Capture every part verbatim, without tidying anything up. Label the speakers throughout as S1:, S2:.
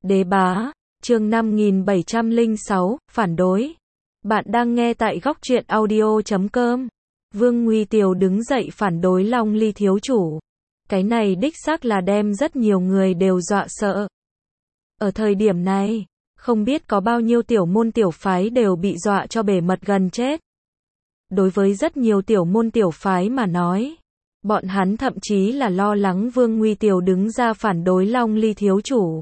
S1: Đế bá, chương năm nghìn bảy trăm lẻ sáu, phản đối. Bạn đang nghe tại góc truyện audio chấm com. Vương Nguy Tiều đứng dậy phản đối Long Ly thiếu chủ. Cái này đích xác là đem rất nhiều người đều dọa sợ. Ở thời điểm này, không biết có bao nhiêu tiểu môn tiểu phái đều bị dọa cho bể mật gần chết. Đối với rất nhiều tiểu môn tiểu phái mà nói, bọn hắn thậm chí là lo lắng Vương Nguy Tiều đứng ra phản đối Long Ly thiếu chủ,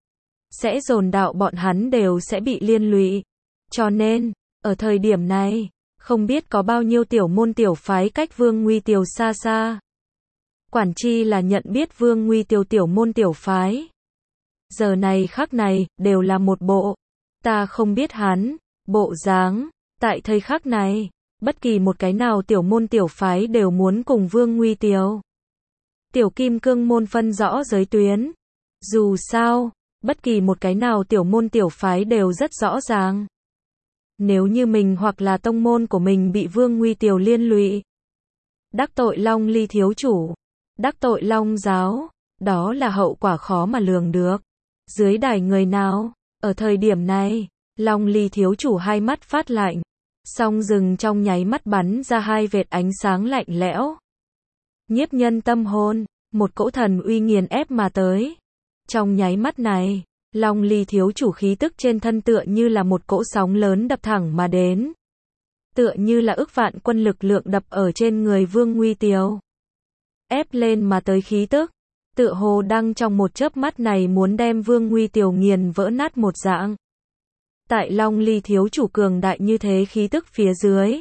S1: sẽ dồn đạo bọn hắn đều sẽ bị liên lụy. Cho nên, ở thời điểm này, không biết có bao nhiêu tiểu môn tiểu phái cách Vương Nguy Tiều xa xa. Quản chi là nhận biết Vương Nguy Tiều tiểu môn tiểu phái. Giờ này khắc này, đều là một bộ. Ta không biết hắn, bộ dáng. Tại thời khắc này, bất kỳ một cái nào tiểu môn tiểu phái đều muốn cùng Vương Nguy Tiều. Tiểu kim cương môn phân rõ giới tuyến. Dù sao, bất kỳ một cái nào tiểu môn tiểu phái đều rất rõ ràng. Nếu như mình hoặc là tông môn của mình bị Vương Nguy Tiều liên lụy, đắc tội Long Ly thiếu chủ, đắc tội Long giáo, đó là hậu quả khó mà lường được. Dưới đài người nào, ở thời điểm này, Long Ly thiếu chủ hai mắt phát lạnh, song rừng trong nháy mắt bắn ra hai vệt ánh sáng lạnh lẽo. Nhiếp nhân tâm hồn, một cỗ thần uy nghiền ép mà tới. Trong nháy mắt này, Long Ly thiếu chủ khí tức trên thân tựa như là một cỗ sóng lớn đập thẳng mà đến. Tựa như là ức vạn quân lực lượng đập ở trên người Vương Nguy Tiều. Ép lên mà tới khí tức, tựa hồ đang trong một chớp mắt này muốn đem Vương Nguy Tiều nghiền vỡ nát một dạng. Tại Long Ly thiếu chủ cường đại như thế khí tức phía dưới,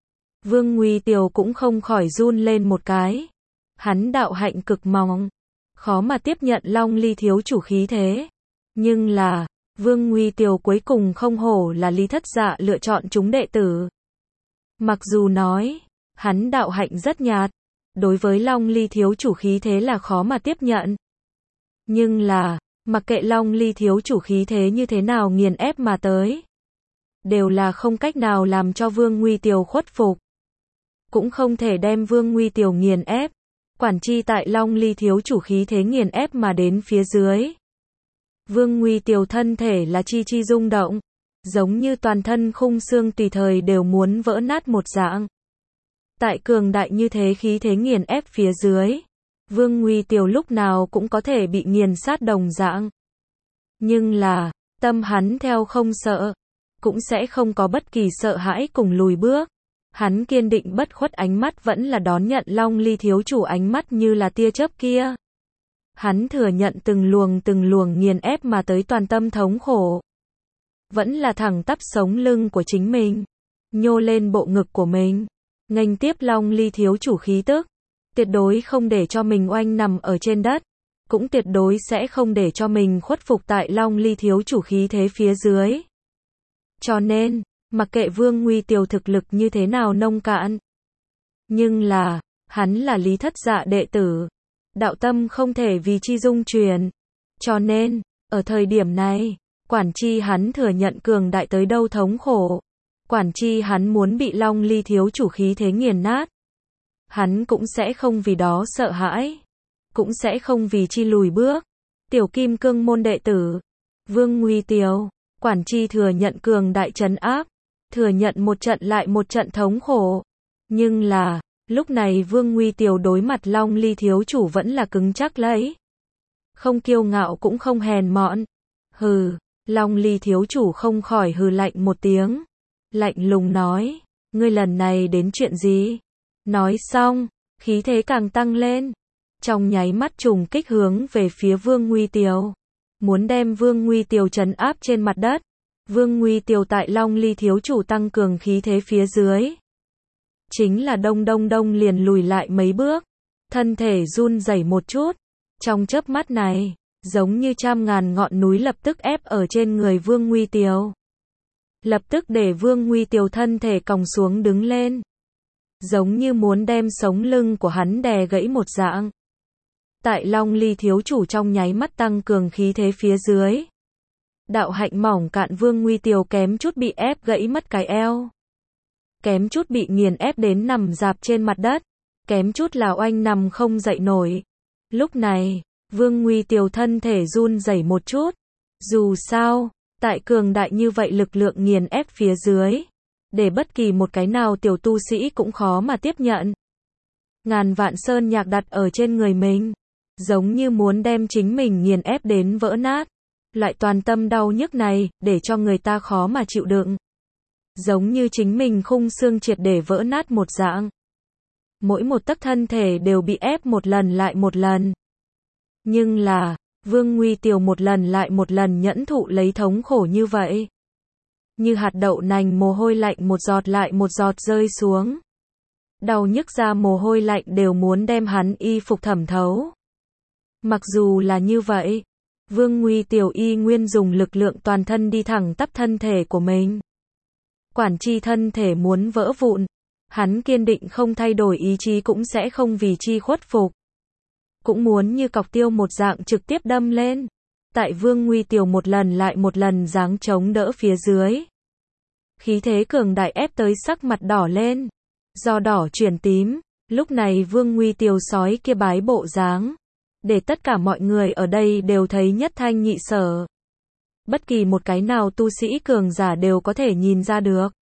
S1: Vương Nguy Tiều cũng không khỏi run lên một cái. Hắn đạo hạnh cực mỏng, khó mà tiếp nhận Long Ly thiếu chủ khí thế. Nhưng là, Vương Nguy Tiều cuối cùng không hổ là Lý Thất Dạ lựa chọn chúng đệ tử. Mặc dù nói, hắn đạo hạnh rất nhạt, đối với Long Ly thiếu chủ khí thế là khó mà tiếp nhận. Nhưng là, mặc kệ Long Ly thiếu chủ khí thế như thế nào nghiền ép mà tới, đều là không cách nào làm cho Vương Nguy Tiều khuất phục. Cũng không thể đem Vương Nguy Tiều nghiền ép. Quản chi tại Long Ly thiếu chủ khí thế nghiền ép mà đến phía dưới, Vương Nguy Tiều thân thể là chi chi rung động, giống như toàn thân khung xương tùy thời đều muốn vỡ nát một dạng. Tại cường đại như thế khí thế nghiền ép phía dưới, Vương Nguy Tiều lúc nào cũng có thể bị nghiền sát đồng dạng. Nhưng là, tâm hắn theo không sợ, cũng sẽ không có bất kỳ sợ hãi cùng lùi bước. Hắn kiên định bất khuất, ánh mắt vẫn là đón nhận Long Ly thiếu chủ ánh mắt như là tia chớp kia. Hắn thừa nhận từng luồng từng luồng nghiền ép mà tới toàn tâm thống khổ. Vẫn là thẳng tắp sống lưng của chính mình, nhô lên bộ ngực của mình, nghênh tiếp Long Ly thiếu chủ khí tức. Tuyệt đối không để cho mình oanh nằm ở trên đất, cũng tuyệt đối sẽ không để cho mình khuất phục tại Long Ly thiếu chủ khí thế phía dưới. Cho nên, mặc kệ Vương Nguy Tiều thực lực như thế nào nông cạn, nhưng là, hắn là Lý Thất Dạ đệ tử. Đạo tâm không thể vì chi dung truyền. Cho nên, ở thời điểm này, quản chi hắn thừa nhận cường đại tới đâu thống khổ. Quản chi hắn muốn bị Long Ly thiếu chủ khí thế nghiền nát. Hắn cũng sẽ không vì đó sợ hãi. Cũng sẽ không vì chi lùi bước. Tiểu kim cương môn đệ tử, Vương Nguy Tiều, quản chi thừa nhận cường đại trấn áp. Thừa nhận một trận lại một trận thống khổ. Nhưng là, lúc này Vương Nguy Tiều đối mặt Long Ly thiếu chủ vẫn là cứng chắc lấy. Không kiêu ngạo cũng không hèn mọn. Hừ, Long Ly thiếu chủ không khỏi hừ lạnh một tiếng. Lạnh lùng nói, ngươi lần này đến chuyện gì? Nói xong, khí thế càng tăng lên. Trong nháy mắt trùng kích hướng về phía Vương Nguy Tiều. Muốn đem Vương Nguy Tiều trấn áp trên mặt đất. Vương Nguy Tiều tại Long Ly thiếu chủ tăng cường khí thế phía dưới, chính là đông đông đông liền lùi lại mấy bước, thân thể run rẩy một chút. Trong chớp mắt này, giống như trăm ngàn ngọn núi lập tức ép ở trên người Vương Nguy Tiều. Lập tức để Vương Nguy Tiều thân thể còng xuống đứng lên, giống như muốn đem sống lưng của hắn đè gãy một dạng. Tại Long Ly thiếu chủ trong nháy mắt tăng cường khí thế phía dưới, đạo hạnh mỏng cạn Vương Nguy Tiều kém chút bị ép gãy mất cái eo. Kém chút bị nghiền ép đến nằm rạp trên mặt đất. Kém chút là oanh nằm không dậy nổi. Lúc này, Vương Nguy Tiều thân thể run rẩy một chút. Dù sao, tại cường đại như vậy lực lượng nghiền ép phía dưới, để bất kỳ một cái nào tiểu tu sĩ cũng khó mà tiếp nhận. Ngàn vạn sơn nhạc đặt ở trên người mình, giống như muốn đem chính mình nghiền ép đến vỡ nát. Loại toàn tâm đau nhức này, để cho người ta khó mà chịu đựng. Giống như chính mình khung xương triệt để vỡ nát một dạng. Mỗi một tấc thân thể đều bị ép một lần lại một lần. Nhưng là, Vương Nguy Tiều một lần lại một lần nhẫn thụ lấy thống khổ như vậy. Như hạt đậu nành mồ hôi lạnh một giọt lại một giọt rơi xuống. Đau nhức ra mồ hôi lạnh đều muốn đem hắn y phục thẩm thấu. Mặc dù là như vậy, Vương Nguy Tiều y nguyên dùng lực lượng toàn thân đi thẳng tắp thân thể của mình. Quản chi thân thể muốn vỡ vụn, hắn kiên định không thay đổi ý chí cũng sẽ không vì chi khuất phục. Cũng muốn như cọc tiêu một dạng trực tiếp đâm lên. Tại Vương Nguy Tiều một lần lại một lần giáng chống đỡ phía dưới. Khí thế cường đại ép tới sắc mặt đỏ lên. Do đỏ chuyển tím, lúc này Vương Nguy Tiều sói kia bái bộ dáng. Để tất cả mọi người ở đây đều thấy nhất thanh nhị sở. Bất kỳ một cái nào tu sĩ cường giả đều có thể nhìn ra được.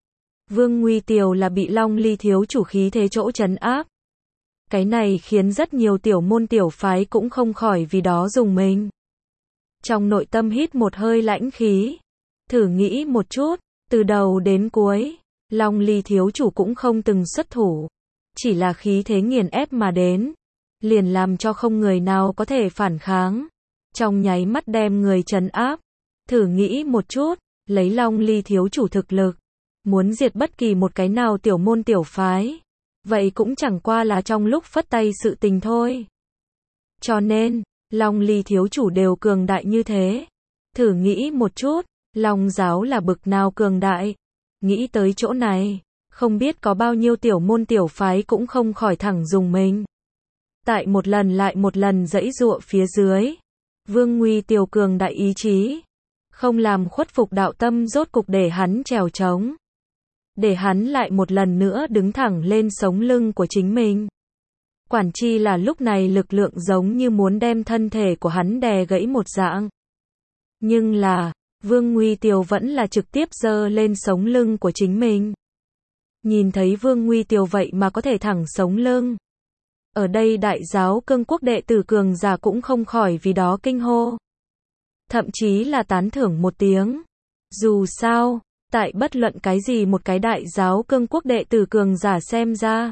S1: Vương Nguy Tiều là bị Long Ly thiếu chủ khí thế chỗ trấn áp. Cái này khiến rất nhiều tiểu môn tiểu phái cũng không khỏi vì đó dùng mình. Trong nội tâm hít một hơi lãnh khí. Thử nghĩ một chút, từ đầu đến cuối, Long Ly thiếu chủ cũng không từng xuất thủ. Chỉ là khí thế nghiền ép mà đến. Liền làm cho không người nào có thể phản kháng. Trong nháy mắt đem người trấn áp. Thử nghĩ một chút, lấy Long Ly thiếu chủ thực lực. Muốn diệt bất kỳ một cái nào tiểu môn tiểu phái. Vậy cũng chẳng qua là trong lúc phất tay sự tình thôi. Cho nên, Long Ly thiếu chủ đều cường đại như thế. Thử nghĩ một chút, Long giáo là bực nào cường đại. Nghĩ tới chỗ này, không biết có bao nhiêu tiểu môn tiểu phái cũng không khỏi thẳng dùng mình. Tại một lần lại một lần giãy giụa phía dưới, Vương Nguy Tiều cường đại ý chí, không làm khuất phục đạo tâm rốt cục để hắn trèo trống. Để hắn lại một lần nữa đứng thẳng lên sống lưng của chính mình. Quản chi là lúc này lực lượng giống như muốn đem thân thể của hắn đè gãy một dạng. Nhưng là, Vương Nguy Tiều vẫn là trực tiếp giơ lên sống lưng của chính mình. Nhìn thấy Vương Nguy Tiều vậy mà có thể thẳng sống lưng. Ở đây đại giáo Cương Quốc đệ tử cường giả cũng không khỏi vì đó kinh hô. Thậm chí là tán thưởng một tiếng. Dù sao, tại bất luận cái gì một cái đại giáo Cương Quốc đệ tử cường giả xem ra.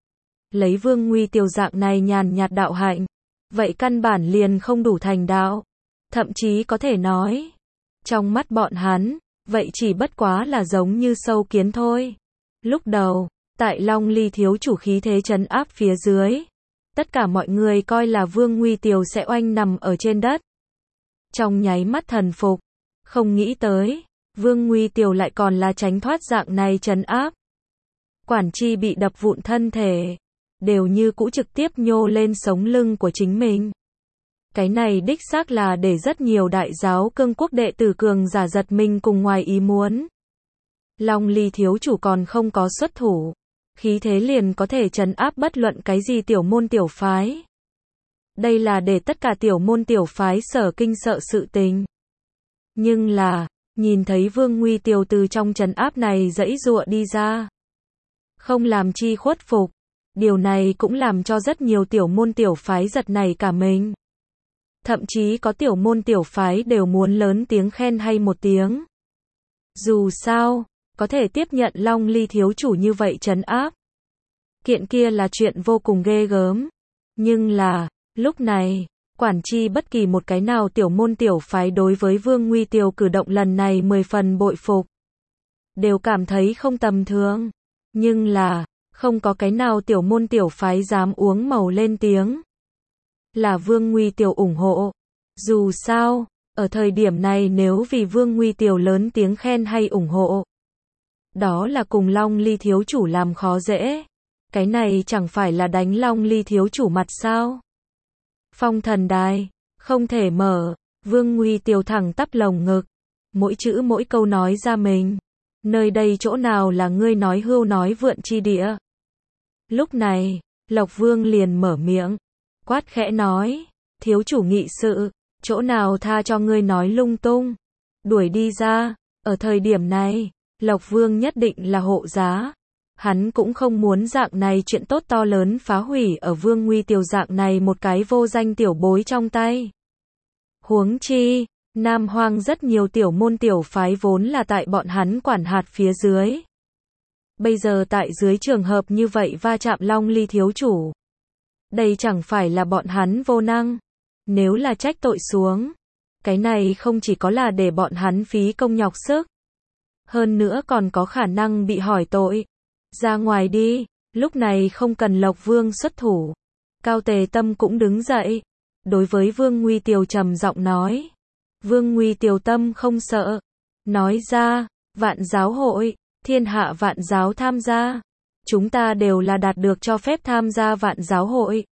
S1: Lấy Vương Nguy Tiều dạng này nhàn nhạt đạo hạnh. Vậy căn bản liền không đủ thành đạo. Thậm chí có thể nói. Trong mắt bọn hắn, vậy chỉ bất quá là giống như sâu kiến thôi. Lúc đầu, tại Long Ly thiếu chủ khí thế trấn áp phía dưới. Tất cả mọi người coi là Vương Nguy Tiều sẽ oanh nằm ở trên đất. Trong nháy mắt thần phục. Không nghĩ tới, Vương Nguy Tiều lại còn là tránh thoát dạng này trấn áp. Quản chi bị đập vụn thân thể. Đều như cũ trực tiếp nhô lên sống lưng của chính mình. Cái này đích xác là để rất nhiều đại giáo Cương Quốc đệ tử cường giả giật mình cùng ngoài ý muốn. Long Ly thiếu chủ còn không có xuất thủ. Khí thế liền có thể trấn áp bất luận cái gì tiểu môn tiểu phái. Đây là để tất cả tiểu môn tiểu phái sở kinh sợ sự tình. Nhưng là, nhìn thấy Vương Nguy Tiều từ trong trấn áp này giãy giụa đi ra. Không làm chi khuất phục. Điều này cũng làm cho rất nhiều tiểu môn tiểu phái giật nảy cả mình. Thậm chí có tiểu môn tiểu phái đều muốn lớn tiếng khen hay một tiếng. Dù sao, có thể tiếp nhận Long Ly thiếu chủ như vậy trấn áp. Kiện kia là chuyện vô cùng ghê gớm. Nhưng là, lúc này, quản chi bất kỳ một cái nào tiểu môn tiểu phái đối với Vương Nguy Tiều cử động lần này mười phần bội phục. Đều cảm thấy không tầm thường. Nhưng là, không có cái nào tiểu môn tiểu phái dám uống màu lên tiếng. Là Vương Nguy Tiều ủng hộ. Dù sao, ở thời điểm này nếu vì Vương Nguy Tiều lớn tiếng khen hay ủng hộ. Đó là cùng Long Ly thiếu chủ làm khó dễ. Cái này chẳng phải là đánh Long Ly thiếu chủ mặt sao? Phong thần đài, không thể mở. Vương Nguy Tiều thẳng tắp lồng ngực. Mỗi chữ mỗi câu nói ra mình. Nơi đây chỗ nào là ngươi nói hưu nói vượn chi địa. Lúc này, Lộc Vương liền mở miệng. Quát khẽ nói. Thiếu chủ nghị sự. chỗ nào tha cho ngươi nói lung tung, đuổi đi ra. Ở thời điểm này, Lộc Vương nhất định là hộ giá. Hắn cũng không muốn dạng này chuyện tốt to lớn phá hủy ở Vương Nguy Tiều dạng này một cái vô danh tiểu bối trong tay. Huống chi, Nam Hoang rất nhiều tiểu môn tiểu phái vốn là tại bọn hắn quản hạt phía dưới. Bây giờ tại dưới trường hợp như vậy va chạm Long Ly thiếu chủ. Đây chẳng phải là bọn hắn vô năng. Nếu là trách tội xuống, cái này không chỉ có là để bọn hắn phí công nhọc sức. Hơn nữa còn có khả năng bị hỏi tội. Ra ngoài đi, lúc này không cần Lộc Vương xuất thủ. Cao Tề Tâm cũng đứng dậy. Đối với Vương Nguy Tiều trầm giọng nói. Vương Nguy Tiều tâm không sợ. Nói ra, vạn giáo hội, thiên hạ vạn giáo tham gia. Chúng ta đều là đạt được cho phép tham gia vạn giáo hội.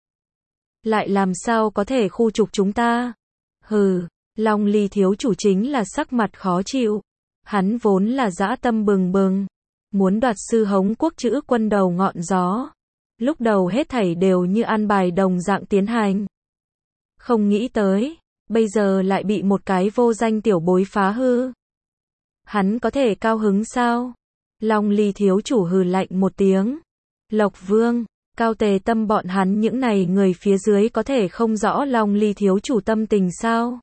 S1: Lại làm sao có thể khu trục chúng ta? Hừ, Long Ly thiếu chủ chính là sắc mặt khó chịu. Hắn vốn là dã tâm bừng bừng. Muốn đoạt sư hống quốc chữ quân đầu ngọn gió. Lúc đầu hết thảy đều như an bài đồng dạng tiến hành. Không nghĩ tới, bây giờ lại bị một cái vô danh tiểu bối phá hư. Hắn có thể cao hứng sao? Long Ly thiếu chủ hừ lạnh một tiếng. Lộc Vương, Cao Tề Tâm bọn hắn những này người phía dưới có thể không rõ Long Ly thiếu chủ tâm tình sao?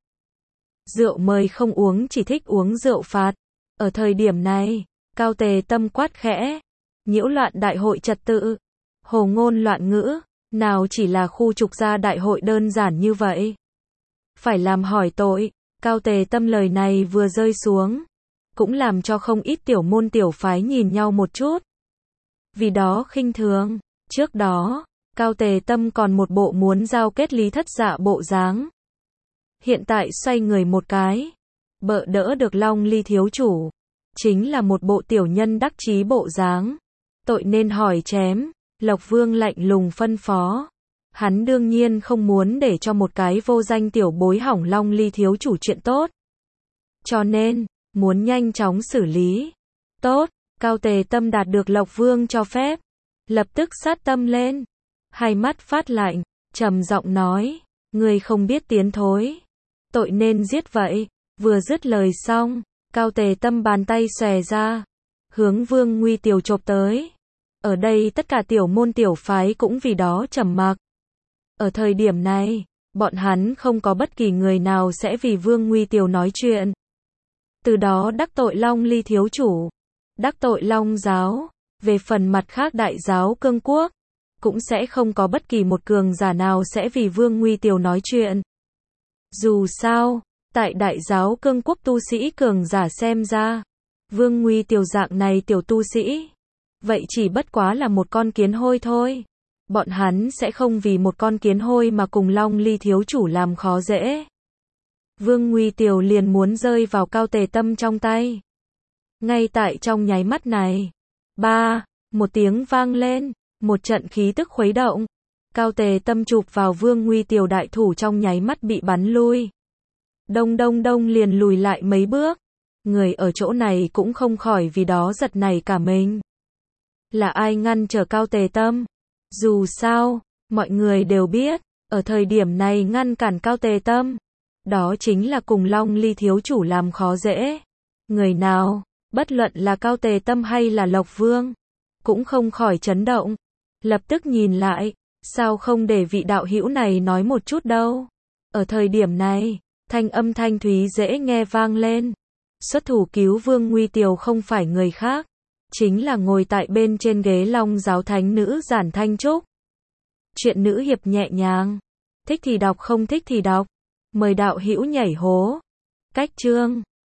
S1: Rượu mời không uống chỉ thích uống rượu phạt. Ở thời điểm này, Cao Tề Tâm quát khẽ, nhiễu loạn đại hội trật tự, hồ ngôn loạn ngữ, nào chỉ là khu trục ra đại hội đơn giản như vậy. Phải làm hỏi tội. Cao Tề Tâm lời này vừa rơi xuống, cũng làm cho không ít tiểu môn tiểu phái nhìn nhau một chút. Vì đó khinh thường. Trước đó, Cao Tề Tâm còn một bộ muốn giao kết Lý Thất Dạ bộ dáng. Hiện tại xoay người một cái, bợ đỡ được Long Ly thiếu chủ, chính là một bộ tiểu nhân đắc chí bộ dáng. Tội nên hỏi chém. Lộc Vương lạnh lùng phân phó. Hắn đương nhiên không muốn để cho một cái vô danh tiểu bối hỏng Long Ly thiếu chủ chuyện tốt. Cho nên, muốn nhanh chóng xử lý. Tốt, Cao Tề Tâm đạt được Lộc Vương cho phép. Lập tức sát tâm lên. Hai mắt phát lạnh, trầm giọng nói. Người không biết tiến thối. Tội nên giết vậy. Vừa dứt lời xong, Cao Tề Tâm bàn tay xòe ra. Hướng Vương Nguy Tiều chộp tới. Ở đây tất cả tiểu môn tiểu phái cũng vì đó trầm mặc. Ở thời điểm này, bọn hắn không có bất kỳ người nào sẽ vì Vương Nguy Tiều nói chuyện. Từ đó đắc tội Long Ly thiếu chủ, đắc tội Long giáo, về phần mặt khác đại giáo cương quốc, cũng sẽ không có bất kỳ một cường giả nào sẽ vì Vương Nguy Tiều nói chuyện. Dù sao, tại đại giáo cương quốc tu sĩ cường giả xem ra, Vương Nguy Tiều dạng này tiểu tu sĩ, vậy chỉ bất quá là một con kiến hôi thôi. Bọn hắn sẽ không vì một con kiến hôi mà cùng Long Ly thiếu chủ làm khó dễ. Vương Nguy Tiều liền muốn rơi vào Cao Tề Tâm trong tay. Ngay tại trong nháy mắt này, ba, một tiếng vang lên, một trận khí tức khuấy động. Cao Tề Tâm chụp vào Vương Nguy Tiều đại thủ trong nháy mắt bị bắn lui. Đông đông đông liền lùi lại mấy bước. Người ở chỗ này cũng không khỏi vì đó giật nảy cả mình. Là ai ngăn trở Cao Tề Tâm? Dù sao, mọi người đều biết, ở thời điểm này ngăn cản Cao Tề Tâm, đó chính là cùng Long Ly thiếu chủ làm khó dễ. Người nào, bất luận là Cao Tề Tâm hay là Lộc Vương, cũng không khỏi chấn động. Lập tức nhìn lại, sao không để vị đạo hữu này nói một chút đâu. Ở thời điểm này, thanh âm thanh thúy dễ nghe vang lên. Xuất thủ cứu Vương Nguy Tiều không phải người khác, chính là ngồi tại bên trên ghế Long giáo thánh nữ Giản Thanh Trúc. Chuyện nữ hiệp nhẹ nhàng, thích thì đọc không thích thì đọc. Mời đạo hữu nhảy hố. Cách chương